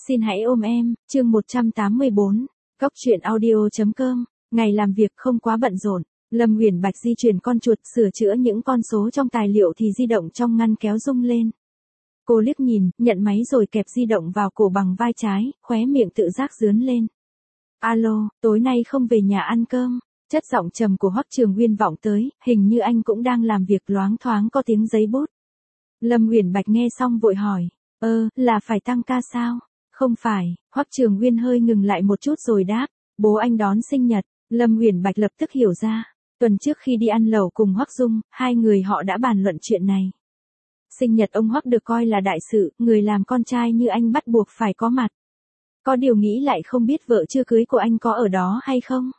Xin hãy ôm em, chương 184, Góc truyện audio.com, ngày làm việc không quá bận rộn. Lâm Uyển Bạch di chuyển con chuột sửa chữa những con số trong tài liệu thì di động trong ngăn kéo rung lên. Cô liếc nhìn, nhận máy rồi kẹp di động vào cổ bằng vai trái, khóe miệng tự giác rướn lên. Alo, tối nay không về nhà ăn cơm. Chất giọng trầm của Hoắc Trường Uyên vọng tới, hình như anh cũng đang làm việc, loáng thoáng có tiếng giấy bút. Lâm Uyển Bạch nghe xong vội hỏi, là phải tăng ca sao? Không phải, Hoắc Trường Uyên hơi ngừng lại một chút rồi đáp, bố anh đón sinh nhật. Lâm Uyển Bạch lập tức hiểu ra, tuần trước khi đi ăn lẩu cùng Hoắc Dung, hai người họ đã bàn luận chuyện này. Sinh nhật ông Hoắc được coi là đại sự, người làm con trai như anh bắt buộc phải có mặt. Có điều nghĩ lại không biết vợ chưa cưới của anh có ở đó hay không?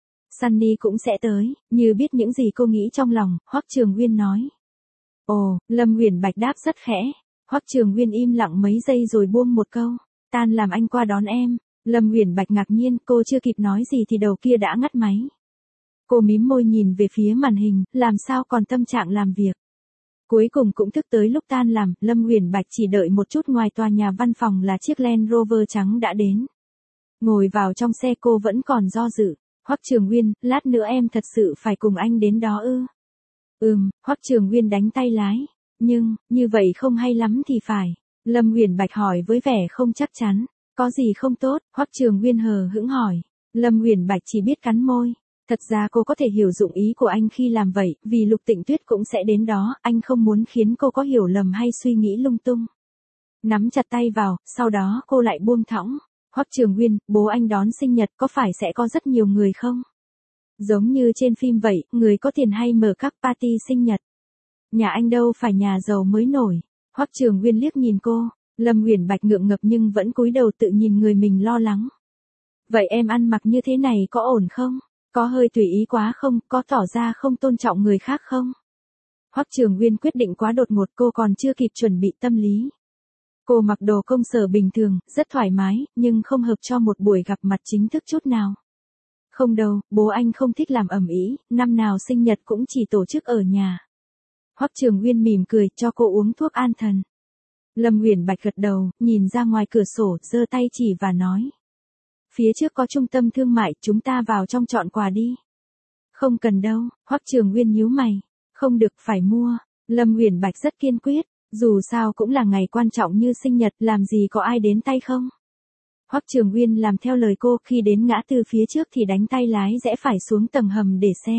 Sunny cũng sẽ tới, như biết những gì cô nghĩ trong lòng, Hoắc Trường Uyên nói. Ồ, Lâm Uyển Bạch đáp rất khẽ. Hoắc Trường Uyên im lặng mấy giây rồi buông một câu, tan làm anh qua đón em. Lâm Uyển Bạch ngạc nhiên, cô chưa kịp nói gì thì đầu kia đã ngắt máy. Cô mím môi nhìn về phía màn hình, làm sao còn tâm trạng làm việc. Cuối cùng cũng thức tới lúc tan làm, Lâm Uyển Bạch chỉ đợi một chút ngoài tòa nhà văn phòng là chiếc Land Rover trắng đã đến. Ngồi vào trong xe cô vẫn còn do dự. Hoắc Trường Uyên, lát nữa em thật sự phải cùng anh đến đó ư? Hoắc Trường Uyên đánh tay lái. Nhưng, như vậy không hay lắm thì phải. Lâm Uyển Bạch hỏi với vẻ không chắc chắn. Có gì không tốt? Hoắc Trường Uyên hờ hững hỏi. Lâm Uyển Bạch chỉ biết cắn môi. Thật ra cô có thể hiểu dụng ý của anh khi làm vậy, vì Lục Tịnh Tuyết cũng sẽ đến đó, anh không muốn khiến cô có hiểu lầm hay suy nghĩ lung tung. Nắm chặt tay vào, sau đó cô lại buông thõng. Hoắc Trường Uyên, bố anh đón sinh nhật có phải sẽ có rất nhiều người không? Giống như trên phim vậy, người có tiền hay mở các party sinh nhật. Nhà anh đâu phải nhà giàu mới nổi. Hoắc Trường Uyên liếc nhìn cô, Lâm Uyển Bạch ngượng ngập nhưng vẫn cúi đầu tự nhìn người mình lo lắng. Vậy em ăn mặc như thế này có ổn không? Có hơi tùy ý quá không? Có tỏ ra không tôn trọng người khác không? Hoắc Trường Uyên quyết định quá đột ngột, cô còn chưa kịp chuẩn bị tâm lý. Cô mặc đồ công sở bình thường, rất thoải mái, nhưng không hợp cho một buổi gặp mặt chính thức chút nào. Không đâu, bố anh không thích làm ầm ĩ, năm nào sinh nhật cũng chỉ tổ chức ở nhà. Hoắc Trường Uyên mỉm cười cho cô uống thuốc an thần. Lâm Uyển Bạch gật đầu, nhìn ra ngoài cửa sổ, giơ tay chỉ và nói. Phía trước có trung tâm thương mại, chúng ta vào trong chọn quà đi. Không cần đâu, Hoắc Trường Uyên nhíu mày. Không được, phải mua. Lâm Uyển Bạch rất kiên quyết, dù sao cũng là ngày quan trọng như sinh nhật, làm gì có ai đến tay không. Hoắc Trường Uyên làm theo lời cô, khi đến ngã tư phía trước thì đánh tay lái rẽ phải xuống tầng hầm để xe.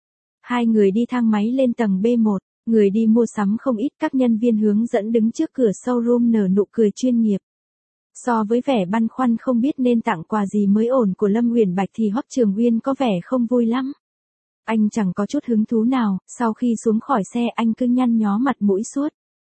Hai người đi thang máy lên tầng B1, người đi mua sắm không ít, các nhân viên hướng dẫn đứng trước cửa showroom nở nụ cười chuyên nghiệp. So với vẻ băn khoăn không biết nên tặng quà gì mới ổn của Lâm Uyển Bạch thì Hoắc Trường Uyên có vẻ không vui lắm. Anh chẳng có chút hứng thú nào, sau khi xuống khỏi xe anh cứ nhăn nhó mặt mũi suốt.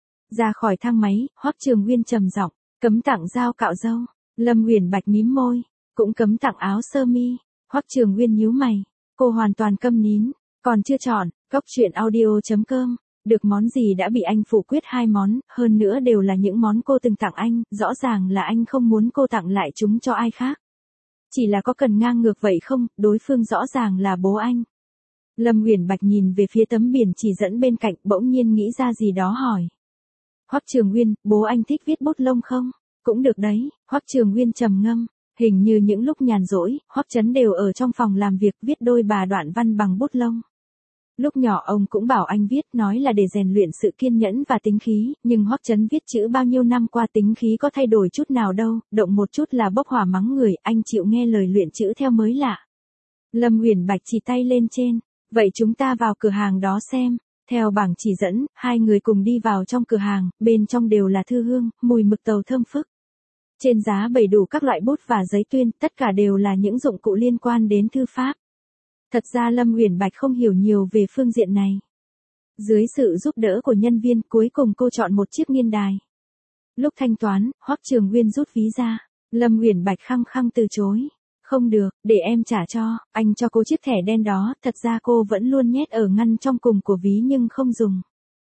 Ra khỏi thang máy, Hoắc Trường Uyên trầm giọng, cấm tặng dao cạo râu. Lâm Uyển Bạch mím môi, cũng cấm tặng áo sơ mi. Hoắc Trường Uyên nhíu mày, cô hoàn toàn câm nín, còn chưa chọn. Góc truyện audio.com, được món gì đã bị anh phủ quyết hai món, hơn nữa đều là những món cô từng tặng anh, rõ ràng là anh không muốn cô tặng lại chúng cho ai khác. Chỉ là có cần ngang ngược vậy không, đối phương rõ ràng là bố anh. Lâm Uyển Bạch nhìn về phía tấm biển chỉ dẫn bên cạnh, bỗng nhiên nghĩ ra gì đó hỏi. Hoắc Trường Uyên, bố anh thích viết bút lông không? Cũng được đấy. Hoắc Trường Uyên trầm ngâm, hình như những lúc nhàn rỗi, Hoắc Chấn đều ở trong phòng làm việc viết đôi bà đoạn văn bằng bút lông. Lúc nhỏ ông cũng bảo anh viết, nói là để rèn luyện sự kiên nhẫn và tính khí, nhưng Hoắc Chấn viết chữ bao nhiêu năm qua tính khí có thay đổi chút nào đâu, động một chút là bốc hỏa mắng người, anh chịu nghe lời luyện chữ theo mới lạ. Lâm Uyển Bạch chỉ tay lên trên, vậy chúng ta vào cửa hàng đó xem. Theo bảng chỉ dẫn, hai người cùng đi vào trong cửa hàng, bên trong đều là thư hương, mùi mực tàu thơm phức. Trên giá bày đủ các loại bút và giấy tuyên, tất cả đều là những dụng cụ liên quan đến thư pháp. Thật ra Lâm Uyển Bạch không hiểu nhiều về phương diện này. Dưới sự giúp đỡ của nhân viên, cuối cùng cô chọn một chiếc nghiên đài. Lúc thanh toán, Hoắc Trường Uyên rút ví ra. Lâm Uyển Bạch khăng khăng từ chối. Không được, để em trả cho, anh cho cô chiếc thẻ đen đó, thật ra cô vẫn luôn nhét ở ngăn trong cùng của ví nhưng không dùng.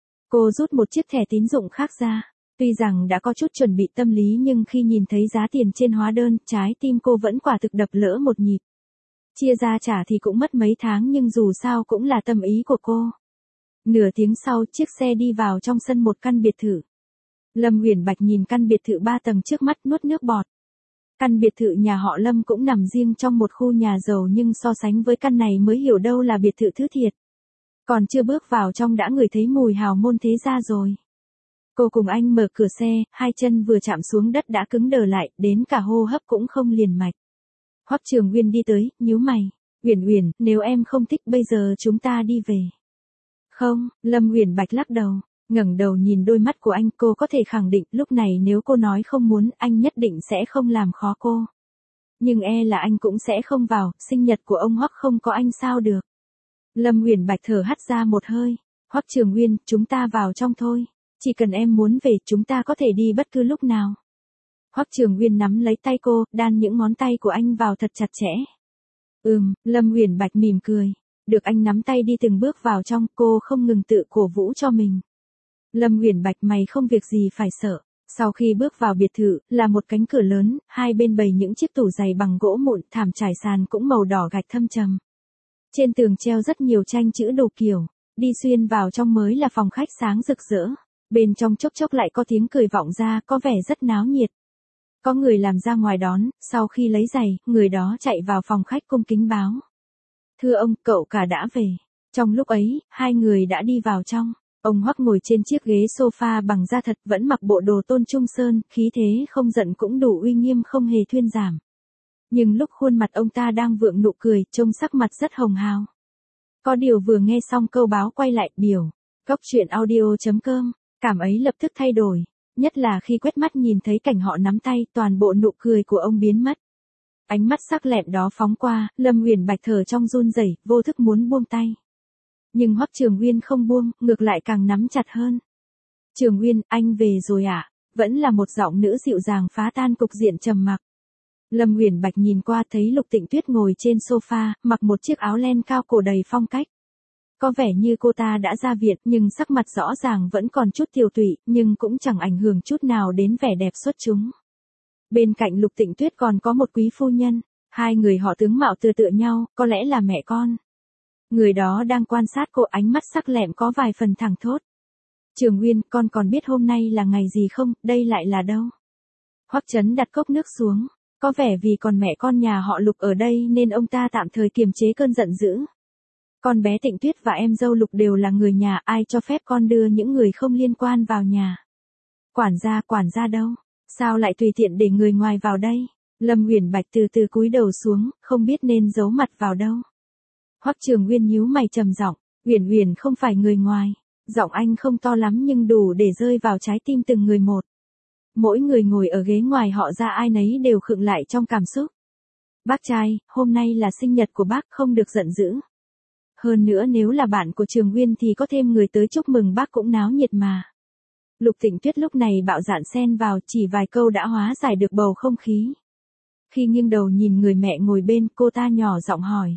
Cô rút một chiếc thẻ tín dụng khác ra. Tuy rằng đã có chút chuẩn bị tâm lý nhưng khi nhìn thấy giá tiền trên hóa đơn, trái tim cô vẫn quả thực đập lỡ một nhịp. Chia ra trả thì cũng mất mấy tháng nhưng dù sao cũng là tâm ý của cô. Nửa tiếng sau, chiếc xe đi vào trong sân một căn biệt thự. Lâm Uyển Bạch nhìn căn biệt thự 3 tầng trước mắt nuốt nước bọt. Căn biệt thự nhà họ Lâm cũng nằm riêng trong một khu nhà giàu nhưng so sánh với căn này mới hiểu đâu là biệt thự thứ thiệt. Còn chưa bước vào trong đã ngửi thấy mùi hào môn thế gia rồi. Cô cùng anh mở cửa xe, hai chân vừa chạm xuống đất đã cứng đờ lại, đến cả hô hấp cũng không liền mạch. Hoắc Trường Uyên đi tới, nhíu mày. Uyển Uyển, nếu em không thích bây giờ chúng ta đi về. Không, Lâm Uyển Bạch lắc đầu, ngẩng đầu nhìn đôi mắt của anh, cô có thể khẳng định lúc này nếu cô nói không muốn, anh nhất định sẽ không làm khó cô. Nhưng e là anh cũng sẽ không vào, sinh nhật của ông Hoắc không có anh sao được. Lâm Uyển Bạch thở hắt ra một hơi. Hoắc Trường Uyên, chúng ta vào trong thôi. Chỉ cần em muốn về chúng ta có thể đi bất cứ lúc nào. Hoắc Trường Uyên nắm lấy tay cô, đan những ngón tay của anh vào thật chặt chẽ. Lâm Uyển Bạch mỉm cười. Được anh nắm tay đi từng bước vào trong, cô không ngừng tự cổ vũ cho mình. Lâm Uyển Bạch, mày không việc gì phải sợ. Sau khi bước vào biệt thự, là một cánh cửa lớn, hai bên bày những chiếc tủ giày bằng gỗ mụn, thảm trải sàn cũng màu đỏ gạch thâm trầm. Trên tường treo rất nhiều tranh chữ đồ kiểu, đi xuyên vào trong mới là phòng khách sáng rực rỡ. Bên trong chốc chốc lại có tiếng cười vọng ra, có vẻ rất náo nhiệt. Có người làm ra ngoài đón, sau khi lấy giày, người đó chạy vào phòng khách cung kính báo. Thưa ông, cậu cả đã về. Trong lúc ấy, hai người đã đi vào trong. Ông Hoắc ngồi trên chiếc ghế sofa bằng da thật, vẫn mặc bộ đồ tôn trung sơn, khí thế không giận cũng đủ uy nghiêm, không hề thuyên giảm. Nhưng lúc khuôn mặt ông ta đang vượng nụ cười, trông sắc mặt rất hồng hào. Có điều vừa nghe xong câu báo quay lại, biểu. Góc truyện audio.com, cảm ấy lập tức thay đổi. Nhất là khi quét mắt nhìn thấy cảnh họ nắm tay, toàn bộ nụ cười của ông biến mất. Ánh mắt sắc lẹm đó phóng qua, Lâm Uyển Bạch thở trong run rẩy, vô thức muốn buông tay. Nhưng Hoắc Trường Uyên không buông, ngược lại càng nắm chặt hơn. Trường Uyên, anh về rồi ạ? Vẫn là một giọng nữ dịu dàng phá tan cục diện trầm mặc. Lâm Uyển Bạch nhìn qua thấy Lục Tịnh Tuyết ngồi trên sofa, mặc một chiếc áo len cao cổ đầy phong cách. Có vẻ như cô ta đã ra viện, nhưng sắc mặt rõ ràng vẫn còn chút tiều tụy, nhưng cũng chẳng ảnh hưởng chút nào đến vẻ đẹp xuất chúng. Bên cạnh Lục Tịnh Tuyết còn có một quý phu nhân, hai người họ tướng mạo tựa tựa nhau, có lẽ là mẹ con. Người đó đang quan sát cô, ánh mắt sắc lẹm có vài phần thẳng thốt. Trường Uyên, con còn biết hôm nay là ngày gì không, đây lại là đâu? Hoắc Chấn đặt cốc nước xuống, có vẻ vì còn mẹ con nhà họ Lục ở đây nên ông ta tạm thời kiềm chế cơn giận dữ. Con bé Tịnh Tuyết và em dâu Lục đều là người nhà, ai cho phép con đưa những người không liên quan vào nhà? Quản gia đâu? Sao lại tùy tiện để người ngoài vào đây? Lâm Uyển Bạch từ từ cúi đầu xuống, không biết nên giấu mặt vào đâu. Hoắc Trường Uyên nhíu mày trầm giọng, Uyển Uyển không phải người ngoài. Giọng anh không to lắm nhưng đủ để rơi vào trái tim từng người một. Mỗi người ngồi ở ghế ngoài họ ra ai nấy đều khựng lại trong cảm xúc. Bác trai, hôm nay là sinh nhật của bác, không được giận dữ. Hơn nữa nếu là bạn của Trường Uyên thì có thêm người tới chúc mừng bác cũng náo nhiệt mà. Lục Tịnh Tuyết lúc này bạo dạn xen vào, chỉ vài câu đã hóa giải được bầu không khí. Khi nghiêng đầu nhìn người mẹ ngồi bên, cô ta nhỏ giọng hỏi.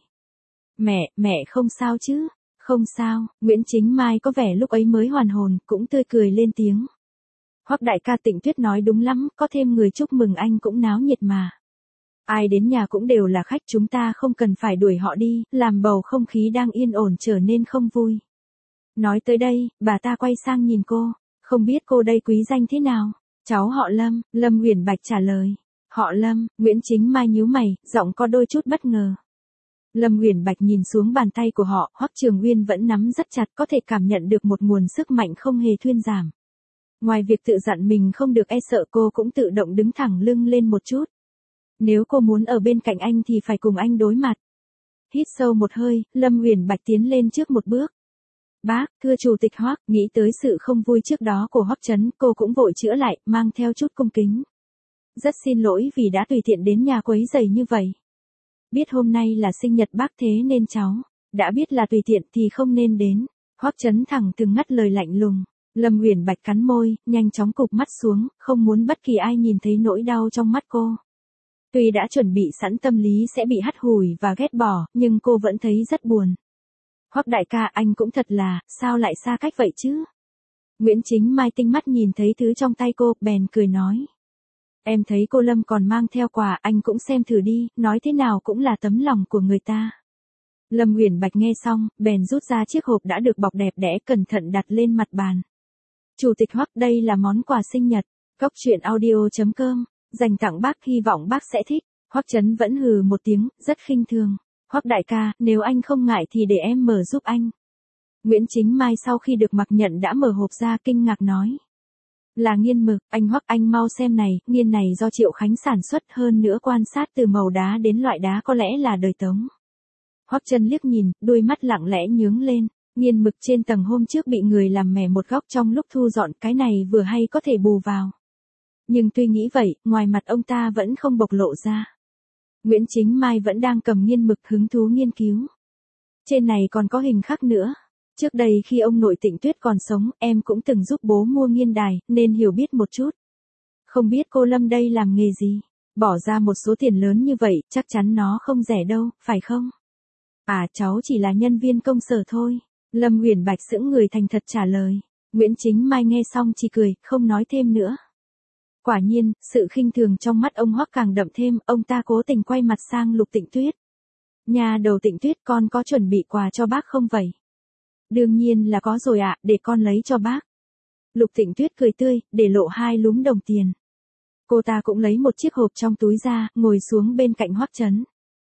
Mẹ không sao chứ? Không sao. Nguyễn Chính Mai có vẻ lúc ấy mới hoàn hồn, cũng tươi cười lên tiếng. Hoắc đại ca, Tịnh Tuyết nói đúng lắm, có thêm người chúc mừng anh cũng náo nhiệt mà. Ai đến nhà cũng đều là khách, chúng ta không cần phải đuổi họ đi, làm bầu không khí đang yên ổn trở nên không vui. Nói tới đây, bà ta quay sang nhìn cô, không biết cô đây quý danh thế nào? Cháu họ Lâm, Lâm Uyển Bạch trả lời. Họ Lâm, Nguyễn Chính Mai nhíu mày, giọng có đôi chút bất ngờ. Lâm Uyển Bạch nhìn xuống bàn tay của họ, Hoắc Trường Uyên vẫn nắm rất chặt, có thể cảm nhận được một nguồn sức mạnh không hề thuyên giảm. Ngoài việc tự dặn mình không được e sợ, cô cũng tự động đứng thẳng lưng lên một chút. Nếu cô muốn ở bên cạnh anh thì phải cùng anh đối mặt. Hít sâu một hơi, Lâm Uyển Bạch tiến lên trước một bước. Bác, thưa chủ tịch Hoắc, nghĩ tới sự không vui trước đó của Hoắc Chấn, cô cũng vội chữa lại, mang theo chút cung kính. Rất xin lỗi vì đã tùy tiện đến nhà quấy rầy như vậy. Biết hôm nay là sinh nhật bác thế nên cháu, đã biết là tùy tiện thì không nên đến. Hoắc Chấn thẳng thừng ngắt lời lạnh lùng. Lâm Uyển Bạch cắn môi, nhanh chóng cụp mắt xuống, không muốn bất kỳ ai nhìn thấy nỗi đau trong mắt cô. Tuy đã chuẩn bị sẵn tâm lý sẽ bị hắt hủi và ghét bỏ, nhưng cô vẫn thấy rất buồn. Hoắc đại ca, anh cũng thật là, sao lại xa cách vậy chứ? Nguyễn Chính Mai tinh mắt nhìn thấy thứ trong tay cô, bèn cười nói. Em thấy cô Lâm còn mang theo quà, anh cũng xem thử đi, nói thế nào cũng là tấm lòng của người ta. Lâm Uyển Bạch nghe xong, bèn rút ra chiếc hộp đã được bọc đẹp đẽ, cẩn thận đặt lên mặt bàn. Chủ tịch Hoắc, đây là món quà sinh nhật. Góc truyện audio.com Dành tặng bác, hy vọng bác sẽ thích. Hoắc Chấn vẫn hừ một tiếng, rất khinh thường. Hoắc đại ca, nếu anh không ngại thì để em mở giúp anh. Nguyễn Chính Mai sau khi được mặc nhận đã mở hộp ra, kinh ngạc nói. Là nghiên mực, anh Hoắc, anh mau xem này, nghiên này do Triệu Khánh sản xuất, hơn nữa quan sát từ màu đá đến loại đá có lẽ là đời Tống. Hoắc Chấn liếc nhìn, đôi mắt lặng lẽ nhướng lên. Nghiên mực trên tầng hôm trước bị người làm mẻ một góc trong lúc thu dọn, cái này vừa hay có thể bù vào. Nhưng tuy nghĩ vậy, ngoài mặt ông ta vẫn không bộc lộ ra. Nguyễn Chính Mai vẫn đang cầm nghiên mực hứng thú nghiên cứu. Trên này còn có hình khắc nữa. Trước đây khi ông nội Tịnh Tuyết còn sống, em cũng từng giúp bố mua nghiên đài, nên hiểu biết một chút. Không biết cô Lâm đây làm nghề gì? Bỏ ra một số tiền lớn như vậy, chắc chắn nó không rẻ đâu, phải không? À, cháu chỉ là nhân viên công sở thôi. Lâm Uyển Bạch sững người thành thật trả lời. Nguyễn Chính Mai nghe xong chỉ cười, không nói thêm nữa. Quả nhiên, sự khinh thường trong mắt ông Hoắc càng đậm thêm, ông ta cố tình quay mặt sang Lục Tịnh Tuyết. Nhà đầu Tịnh Tuyết, con có chuẩn bị quà cho bác không vậy? Đương nhiên là có rồi ạ, để con lấy cho bác. Lục Tịnh Tuyết cười tươi, để lộ 2 lúm đồng tiền. Cô ta cũng lấy một chiếc hộp trong túi ra, ngồi xuống bên cạnh Hoắc Chấn.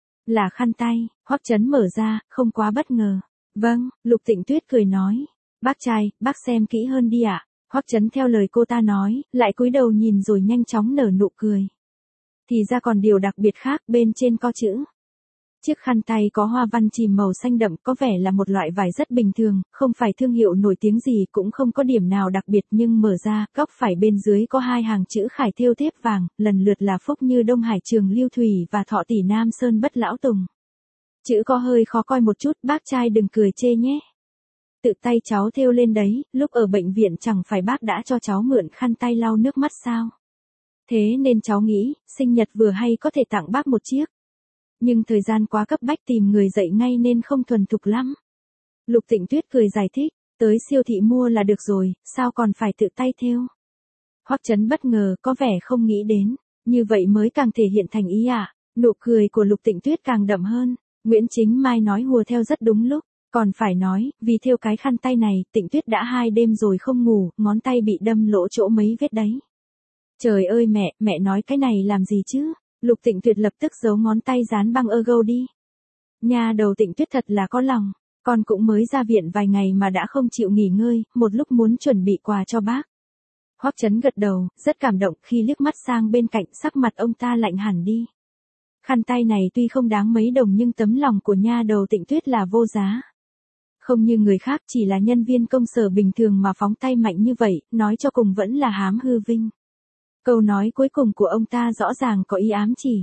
Là khăn tay. Hoắc Chấn mở ra, không quá bất ngờ. Vâng, Lục Tịnh Tuyết cười nói. Bác trai, bác xem kỹ hơn đi ạ. Hoắc Chấn theo lời cô ta nói, lại cúi đầu nhìn rồi nhanh chóng nở nụ cười. Thì ra còn điều đặc biệt khác, bên trên có chữ. Chiếc khăn tay có hoa văn chìm màu xanh đậm, có vẻ là một loại vải rất bình thường, không phải thương hiệu nổi tiếng gì, cũng không có điểm nào đặc biệt, nhưng mở ra, góc phải bên dưới có 2 hàng chữ khải thêu thép vàng, lần lượt là Phúc Như Đông Hải Trường Lưu Thủy và Thọ Tỷ Nam Sơn Bất Lão Tùng. Chữ có hơi khó coi một chút, bác trai đừng cười chê nhé. Tự tay cháu thêu lên đấy, lúc ở bệnh viện chẳng phải bác đã cho cháu mượn khăn tay lau nước mắt sao? Thế nên cháu nghĩ, sinh nhật vừa hay có thể tặng bác một chiếc. Nhưng thời gian quá cấp bách tìm người dạy ngay nên không thuần thục lắm. Lục Tịnh Tuyết cười giải thích, tới siêu thị mua là được rồi, sao còn phải tự tay thêu? Hoắc Chấn bất ngờ, có vẻ không nghĩ đến, như vậy mới càng thể hiện thành ý à? Nụ cười của Lục Tịnh Tuyết càng đậm hơn. Nguyễn Chính Mai nói hùa theo rất đúng lúc, còn phải nói, vì thêu cái khăn tay này, Tịnh Tuyết đã 2 đêm rồi không ngủ, ngón tay bị đâm lỗ chỗ mấy vết đấy. Trời ơi mẹ nói cái này làm gì chứ? Lục Tịnh Tuyệt lập tức giấu ngón tay dán băng ergo đi. Nhà đầu Tịnh Tuyết thật là có lòng, con cũng mới ra viện vài ngày mà đã không chịu nghỉ ngơi, một lúc muốn chuẩn bị quà cho bác. Hoắc Chấn gật đầu, rất cảm động, khi liếc mắt sang bên cạnh, sắc mặt ông ta lạnh hẳn đi. Khăn tay này tuy không đáng mấy đồng nhưng tấm lòng của nha đầu Tịnh Tuyết là vô giá. Không như người khác, chỉ là nhân viên công sở bình thường mà phóng tay mạnh như vậy, nói cho cùng vẫn là hám hư vinh. Câu nói cuối cùng của ông ta rõ ràng có ý ám chỉ.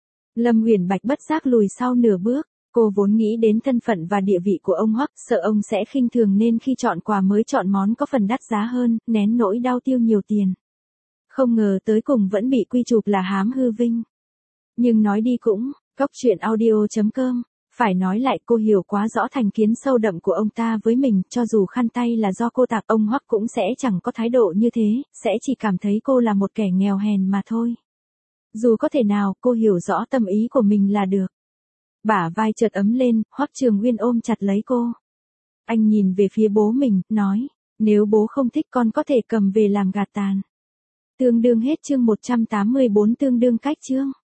Lâm Uyển Bạch bất giác lùi sau nửa bước, cô vốn nghĩ đến thân phận và địa vị của ông Hoắc, sợ ông sẽ khinh thường nên khi chọn quà mới chọn món có phần đắt giá hơn, nén nỗi đau tiêu nhiều tiền. Không ngờ tới cùng vẫn bị quy chụp là hám hư vinh. Nhưng nói đi cũng, goctruyện.audio.com, phải nói lại, cô hiểu quá rõ thành kiến sâu đậm của ông ta với mình, cho dù khăn tay là do cô tặng, ông Hoắc cũng sẽ chẳng có thái độ như thế, sẽ chỉ cảm thấy cô là một kẻ nghèo hèn mà thôi. Dù có thể nào, cô hiểu rõ tâm ý của mình là được. Bả vai chợt ấm lên, Hoắc Trường Nguyên ôm chặt lấy cô. Anh nhìn về phía bố mình, nói, nếu bố không thích con có thể cầm về làm gạt tàn. Tương đương hết chương 184, tương đương cách chương.